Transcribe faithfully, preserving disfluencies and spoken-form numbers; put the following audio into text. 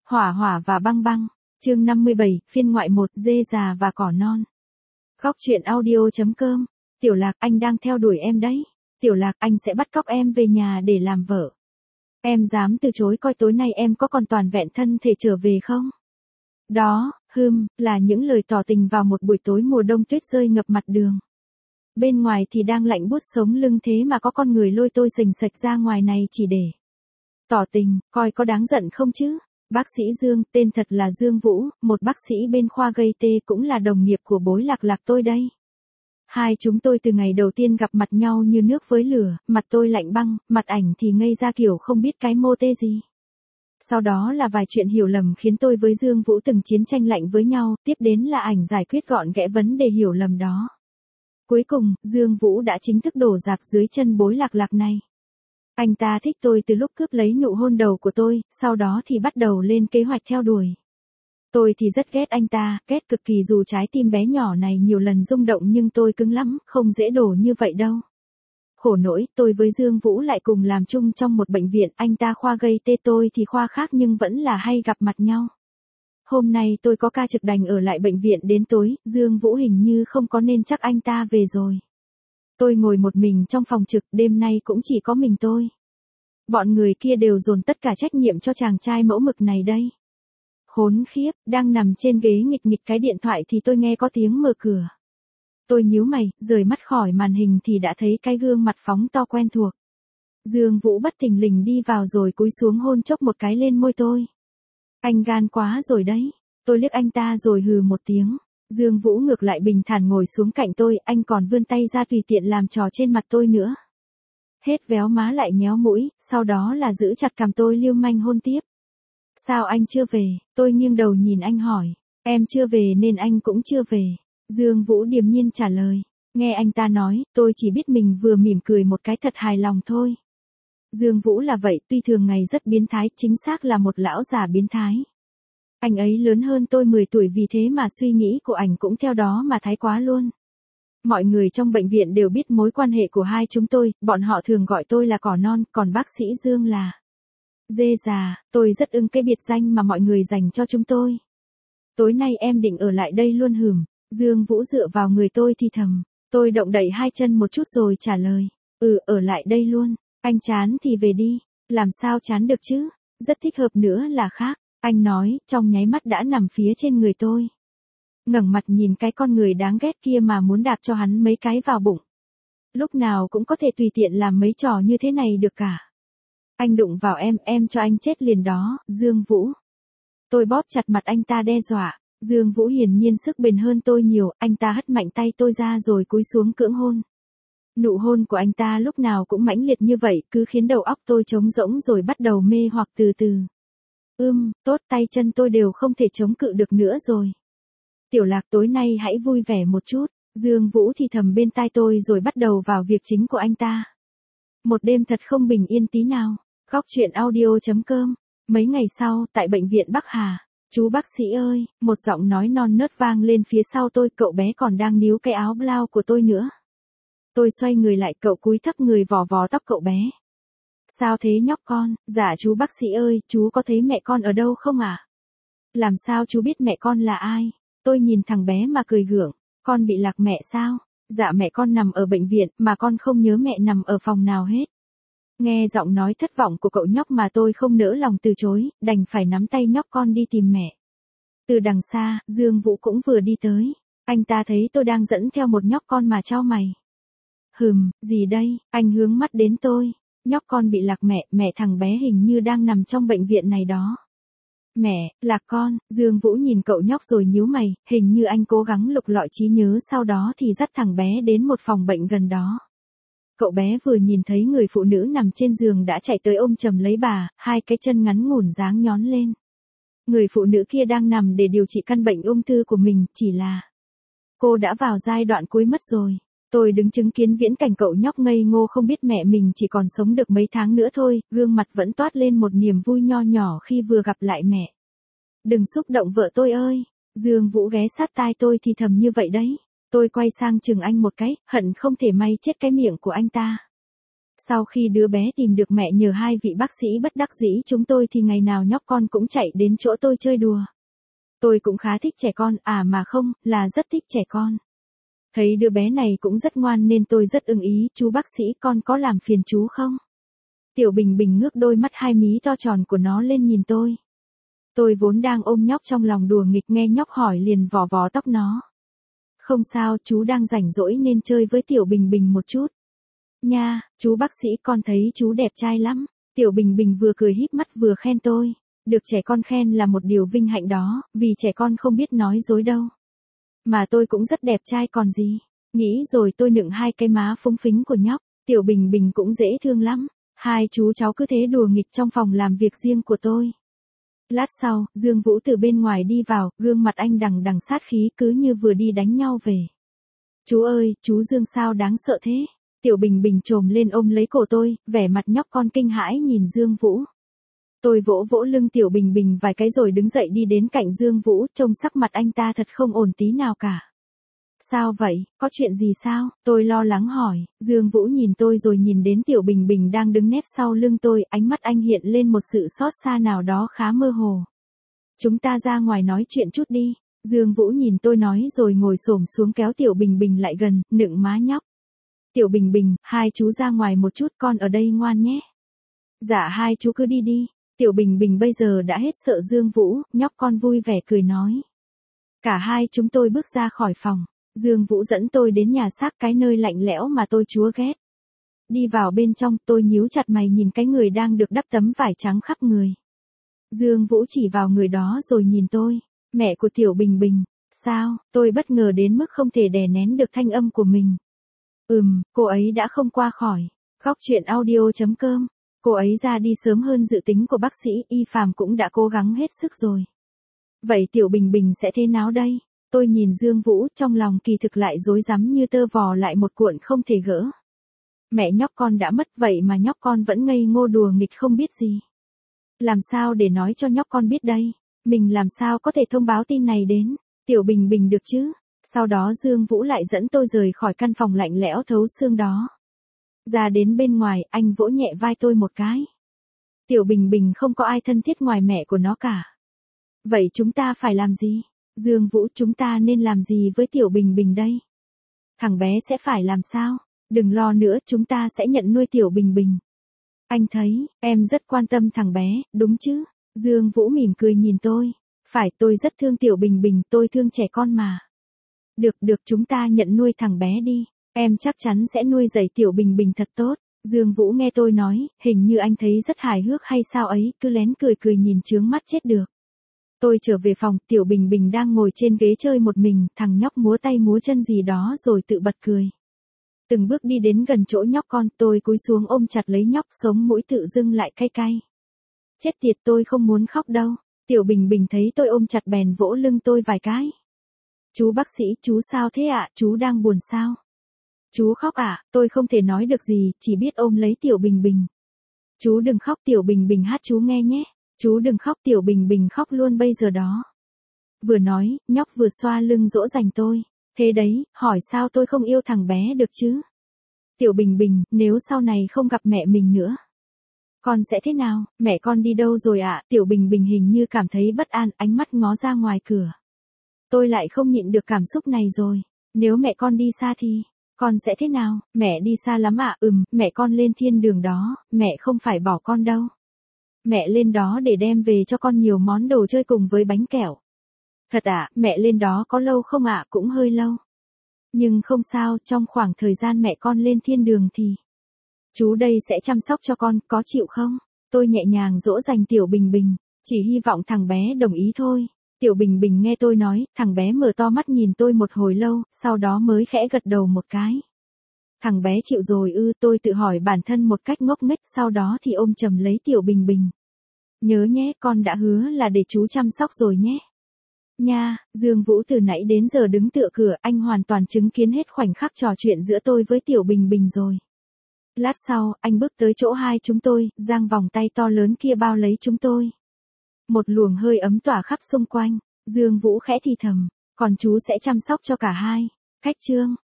Hỏa hỏa và băng băng. Chương năm mươi bảy, phiên ngoại một, dê già và cỏ non. Góc truyện audio.com. Tiểu Lạc, anh đang theo đuổi em đấy. Tiểu Lạc, anh sẽ bắt cóc em về nhà để làm vợ. Em dám từ chối coi tối nay em có còn toàn vẹn thân thể trở về không? Đó, hừm, là những lời tỏ tình vào một buổi tối mùa đông tuyết rơi ngập mặt đường. Bên ngoài thì đang lạnh buốt sống lưng, thế mà có con người lôi tôi rình sạch ra ngoài này chỉ để tỏ tình, coi có đáng giận không chứ? Bác sĩ Dương, tên thật là Dương Vũ, một bác sĩ bên khoa gây tê, cũng là đồng nghiệp của bối Lạc Lạc tôi đây. Hai chúng tôi từ ngày đầu tiên gặp mặt nhau như nước với lửa, mặt tôi lạnh băng, mặt ảnh thì ngây ra kiểu không biết cái mô tê gì. Sau đó là vài chuyện hiểu lầm khiến tôi với Dương Vũ từng chiến tranh lạnh với nhau, tiếp đến là ảnh giải quyết gọn ghẽ vấn đề hiểu lầm đó. Cuối cùng, Dương Vũ đã chính thức đổ rạp dưới chân bối Lạc Lạc này. Anh ta thích tôi từ lúc cướp lấy nụ hôn đầu của tôi, sau đó thì bắt đầu lên kế hoạch theo đuổi. Tôi thì rất ghét anh ta, ghét cực kỳ, dù trái tim bé nhỏ này nhiều lần rung động nhưng tôi cứng lắm, không dễ đổ như vậy đâu. Khổ nỗi, tôi với Dương Vũ lại cùng làm chung trong một bệnh viện, anh ta khoa gây tê, tôi thì khoa khác, nhưng vẫn là hay gặp mặt nhau. Hôm nay tôi có ca trực đành ở lại bệnh viện đến tối, Dương Vũ hình như không có nên chắc anh ta về rồi. Tôi ngồi một mình trong phòng trực, đêm nay cũng chỉ có mình tôi. Bọn người kia đều dồn tất cả trách nhiệm cho chàng trai mẫu mực này đây. Khốn khiếp, đang nằm trên ghế nghịch nghịch cái điện thoại thì tôi nghe có tiếng mở cửa. Tôi nhíu mày, rời mắt khỏi màn hình thì đã thấy cái gương mặt phóng to quen thuộc. Dương Vũ bất thình lình đi vào rồi cúi xuống hôn chốc một cái lên môi tôi. Anh gan quá rồi đấy. Tôi liếc anh ta rồi hừ một tiếng. Dương Vũ ngược lại bình thản ngồi xuống cạnh tôi, anh còn vươn tay ra tùy tiện làm trò trên mặt tôi nữa. Hết véo má lại nhéo mũi, sau đó là giữ chặt cằm tôi lưu manh hôn tiếp. Sao anh chưa về? Tôi nghiêng đầu nhìn anh hỏi. Em chưa về nên anh cũng chưa về. Dương Vũ điềm nhiên trả lời. Nghe anh ta nói, tôi chỉ biết mình vừa mỉm cười một cái thật hài lòng thôi. Dương Vũ là vậy, tuy thường ngày rất biến thái, chính xác là một lão già biến thái. Anh ấy lớn hơn tôi mười tuổi, vì thế mà suy nghĩ của ảnh cũng theo đó mà thái quá luôn. Mọi người trong bệnh viện đều biết mối quan hệ của hai chúng tôi, bọn họ thường gọi tôi là cỏ non, còn bác sĩ Dương là dê già. Tôi rất ưng cái biệt danh mà mọi người dành cho chúng tôi. Tối nay em định ở lại đây luôn hừm? Dương Vũ dựa vào người tôi thì thầm. Tôi động đậy hai chân một chút rồi trả lời. Ừ, ở lại đây luôn. Anh chán thì về đi. Làm sao chán được chứ? Rất thích hợp nữa là khác. Anh nói, trong nháy mắt đã nằm phía trên người tôi. Ngẩng mặt nhìn cái con người đáng ghét kia mà muốn đạp cho hắn mấy cái vào bụng. Lúc nào cũng có thể tùy tiện làm mấy trò như thế này được cả. Anh đụng vào em, em cho anh chết liền đó, Dương Vũ. Tôi bóp chặt mặt anh ta đe dọa. Dương Vũ hiển nhiên sức bền hơn tôi nhiều, anh ta hất mạnh tay tôi ra rồi cúi xuống cưỡng hôn. Nụ hôn của anh ta lúc nào cũng mãnh liệt như vậy, cứ khiến đầu óc tôi trống rỗng rồi bắt đầu mê hoặc từ từ. Ưm, tốt, tay chân tôi đều không thể chống cự được nữa rồi. Tiểu Lạc, tối nay hãy vui vẻ một chút. Dương Vũ thì thầm bên tai tôi rồi bắt đầu vào việc chính của anh ta. Một đêm thật không bình yên tí nào. Góc truyện audio.com. Mấy ngày sau, tại bệnh viện Bắc Hà. Chú bác sĩ ơi, một giọng nói non nớt vang lên phía sau tôi, cậu bé còn đang níu cái áo blau của tôi nữa. Tôi xoay người lại, cậu cúi thấp người vò vò tóc cậu bé. Sao thế nhóc con? Dạ chú bác sĩ ơi, chú có thấy mẹ con ở đâu không ạ? À? Làm sao chú biết mẹ con là ai? Tôi nhìn thằng bé mà cười gượng. Con bị lạc mẹ sao? Dạ mẹ con nằm ở bệnh viện, mà con không nhớ mẹ nằm ở phòng nào hết. Nghe giọng nói thất vọng của cậu nhóc mà tôi không nỡ lòng từ chối, đành phải nắm tay nhóc con đi tìm mẹ. Từ đằng xa, Dương Vũ cũng vừa đi tới. Anh ta thấy tôi đang dẫn theo một nhóc con mà chau mày. Hừm, gì đây? Anh hướng mắt đến tôi. Nhóc con bị lạc mẹ, mẹ thằng bé hình như đang nằm trong bệnh viện này đó. Mẹ, lạc con. Dương Vũ nhìn cậu nhóc rồi nhíu mày, hình như anh cố gắng lục lọi trí nhớ, sau đó thì dắt thằng bé đến một phòng bệnh gần đó. Cậu bé vừa nhìn thấy người phụ nữ nằm trên giường đã chạy tới ôm chầm lấy bà, hai cái chân ngắn ngủn dáng nhón lên. Người phụ nữ kia đang nằm để điều trị căn bệnh ung thư của mình, chỉ là cô đã vào giai đoạn cuối mất rồi. Tôi đứng chứng kiến viễn cảnh cậu nhóc ngây ngô không biết mẹ mình chỉ còn sống được mấy tháng nữa thôi, gương mặt vẫn toát lên một niềm vui nho nhỏ khi vừa gặp lại mẹ. Đừng xúc động vợ tôi ơi. Dương Vũ ghé sát tai tôi thì thầm như vậy đấy. Tôi quay sang chừng anh một cái, hận không thể may chết cái miệng của anh ta. Sau khi đứa bé tìm được mẹ nhờ hai vị bác sĩ bất đắc dĩ chúng tôi thì ngày nào nhóc con cũng chạy đến chỗ tôi chơi đùa. Tôi cũng khá thích trẻ con, à mà không, là rất thích trẻ con. Thấy đứa bé này cũng rất ngoan nên tôi rất ưng ý, chú bác sĩ con có làm phiền chú không? Tiểu Bình Bình ngước đôi mắt hai mí to tròn của nó lên nhìn tôi. Tôi vốn đang ôm nhóc trong lòng đùa nghịch nghe nhóc hỏi liền vò vò tóc nó. Không sao, chú đang rảnh rỗi nên chơi với Tiểu Bình Bình một chút. Nha, chú bác sĩ con thấy chú đẹp trai lắm. Tiểu Bình Bình vừa cười híp mắt vừa khen tôi. Được trẻ con khen là một điều vinh hạnh đó, vì trẻ con không biết nói dối đâu. Mà tôi cũng rất đẹp trai còn gì. Nghĩ rồi tôi nựng hai cái má phúng phính của nhóc. Tiểu Bình Bình cũng dễ thương lắm. Hai chú cháu cứ thế đùa nghịch trong phòng làm việc riêng của tôi. Lát sau, Dương Vũ từ bên ngoài đi vào, gương mặt anh đằng đằng sát khí cứ như vừa đi đánh nhau về. Chú ơi, chú Dương sao đáng sợ thế? Tiểu Bình Bình trồm lên ôm lấy cổ tôi, vẻ mặt nhóc con kinh hãi nhìn Dương Vũ. Tôi vỗ vỗ lưng Tiểu Bình Bình vài cái rồi đứng dậy đi đến cạnh Dương Vũ, trông sắc mặt anh ta thật không ổn tí nào cả. Sao vậy, có chuyện gì sao? Tôi lo lắng hỏi. Dương Vũ nhìn tôi rồi nhìn đến Tiểu Bình Bình đang đứng nép sau lưng tôi, ánh mắt anh hiện lên một sự xót xa nào đó khá mơ hồ. Chúng ta ra ngoài nói chuyện chút đi. Dương Vũ nhìn tôi nói rồi ngồi xổm xuống kéo Tiểu Bình Bình lại gần, nựng má nhóc. Tiểu Bình Bình, hai chú ra ngoài một chút, con ở đây ngoan nhé. Dạ hai chú cứ đi đi. Tiểu Bình Bình bây giờ đã hết sợ Dương Vũ, nhóc con vui vẻ cười nói. Cả hai chúng tôi bước ra khỏi phòng. Dương Vũ dẫn tôi đến nhà xác, cái nơi lạnh lẽo mà tôi chúa ghét. Đi vào bên trong, tôi nhíu chặt mày nhìn cái người đang được đắp tấm vải trắng khắp người. Dương Vũ chỉ vào người đó rồi nhìn tôi. Mẹ của Tiểu Bình Bình. Sao? Tôi bất ngờ đến mức không thể đè nén được thanh âm của mình. Ừm, cô ấy đã không qua khỏi. Góc truyện audio chấm com. Cô ấy ra đi sớm hơn dự tính của bác sĩ, Y Phàm cũng đã cố gắng hết sức rồi. Vậy Tiểu Bình Bình sẽ thế nào đây? Tôi nhìn Dương Vũ, trong lòng kỳ thực lại rối rắm như tơ vò lại một cuộn không thể gỡ. Mẹ nhóc con đã mất vậy mà nhóc con vẫn ngây ngô đùa nghịch không biết gì. Làm sao để nói cho nhóc con biết đây? Mình làm sao có thể thông báo tin này đến Tiểu Bình Bình được chứ? Sau đó Dương Vũ lại dẫn tôi rời khỏi căn phòng lạnh lẽo thấu xương đó. Ra đến bên ngoài, anh vỗ nhẹ vai tôi một cái. Tiểu Bình Bình không có ai thân thiết ngoài mẹ của nó cả. Vậy chúng ta phải làm gì? Dương Vũ, chúng ta nên làm gì với Tiểu Bình Bình đây? Thằng bé sẽ phải làm sao? Đừng lo nữa, chúng ta sẽ nhận nuôi Tiểu Bình Bình. Anh thấy, em rất quan tâm thằng bé, đúng chứ? Dương Vũ mỉm cười nhìn tôi. Phải, tôi rất thương Tiểu Bình Bình, tôi thương trẻ con mà. Được, được, chúng ta nhận nuôi thằng bé đi. Em chắc chắn sẽ nuôi dạy Tiểu Bình Bình thật tốt. Dương Vũ nghe tôi nói, hình như anh thấy rất hài hước hay sao ấy, cứ lén cười cười nhìn chướng mắt chết được. Tôi trở về phòng, Tiểu Bình Bình đang ngồi trên ghế chơi một mình, thằng nhóc múa tay múa chân gì đó rồi tự bật cười. Từng bước đi đến gần chỗ nhóc con, tôi cúi xuống ôm chặt lấy nhóc, sống mũi tự dưng lại cay cay. Chết tiệt, tôi không muốn khóc đâu. Tiểu Bình Bình thấy tôi ôm chặt bèn vỗ lưng tôi vài cái. Chú bác sĩ, chú sao thế ạ, chú đang buồn sao? Chú khóc à, tôi không thể nói được gì, chỉ biết ôm lấy Tiểu Bình Bình. Chú đừng khóc, Tiểu Bình Bình hát chú nghe nhé. Chú đừng khóc, Tiểu Bình Bình khóc luôn bây giờ đó. Vừa nói, nhóc vừa xoa lưng dỗ dành tôi. Thế đấy, hỏi sao tôi không yêu thằng bé được chứ? Tiểu Bình Bình, nếu sau này không gặp mẹ mình nữa, con sẽ thế nào? Mẹ con đi đâu rồi ạ? À? Tiểu Bình Bình hình như cảm thấy bất an, ánh mắt ngó ra ngoài cửa. Tôi lại không nhịn được cảm xúc này rồi. Nếu mẹ con đi xa thì, con sẽ thế nào? Mẹ đi xa lắm ạ, à? Ừm, mẹ con lên thiên đường đó, mẹ không phải bỏ con đâu. Mẹ lên đó để đem về cho con nhiều món đồ chơi cùng với bánh kẹo. Thật ạ, à, mẹ lên đó có lâu không ạ? À? Cũng hơi lâu. Nhưng không sao, trong khoảng thời gian mẹ con lên thiên đường thì chú đây sẽ chăm sóc cho con, có chịu không? Tôi nhẹ nhàng dỗ dành Tiểu Bình Bình, chỉ hy vọng thằng bé đồng ý thôi. Tiểu Bình Bình nghe tôi nói, thằng bé mở to mắt nhìn tôi một hồi lâu, sau đó mới khẽ gật đầu một cái. Thằng bé chịu rồi ư, tôi tự hỏi bản thân một cách ngốc nghếch, sau đó thì ôm chầm lấy Tiểu Bình Bình. Nhớ nhé, con đã hứa là để chú chăm sóc rồi nhé. Nha, Dương Vũ từ nãy đến giờ đứng tựa cửa, anh hoàn toàn chứng kiến hết khoảnh khắc trò chuyện giữa tôi với Tiểu Bình Bình rồi. Lát sau, anh bước tới chỗ hai chúng tôi, giang vòng tay to lớn kia bao lấy chúng tôi. Một luồng hơi ấm tỏa khắp xung quanh, Dương Vũ khẽ thì thầm, còn chú sẽ chăm sóc cho cả hai. Cách chương